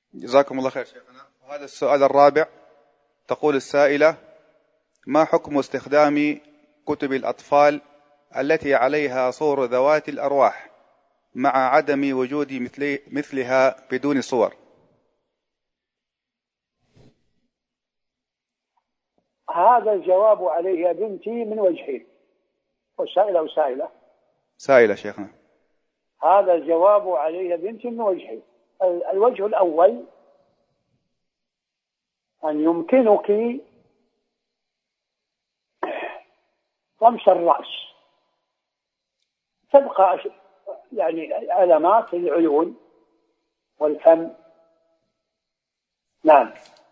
جزاكم الله خير شيخنا. وهذا السؤال الرابع، تقول السائلة: ما حكم استخدام كتب الأطفال التي عليها صور ذوات الأرواح مع عدم وجود مثلها بدون صور؟ هذا الجواب عليه يا بنتي من وجهين. وسائلة وسائلة سائلة شيخنا. هذا الجواب عليه يا بنتي من وجهين. الوجه الأول أن يمكنك طمس الرأس، تبقى يعني علامات العيون والفم. نعم.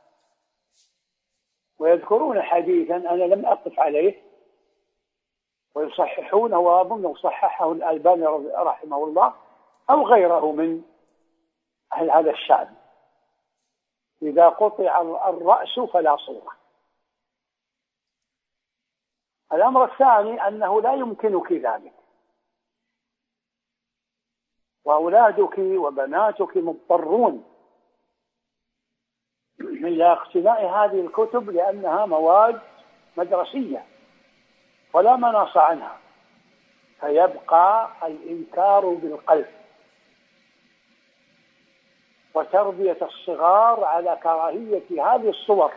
ويذكرون حديثا أنا لم أقف عليه ويصححونه، وأظن صححه الألباني رحمه الله أو غيره من أهل هذا الشأن: إذا قطع الرأس فلا صورة. الأمر الثاني أنه لا يمكنك ذلك، وأولادك وبناتك مضطرون إلى اقتناء هذه الكتب لأنها مواد مدرسية ولا مناص عنها، فيبقى الإنكار بالقلب وتربية الصغار على كراهية هذه الصور،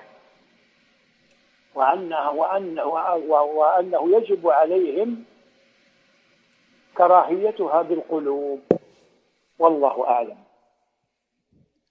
وأنه يجب عليهم كراهيتها بالقلوب. والله أعلم.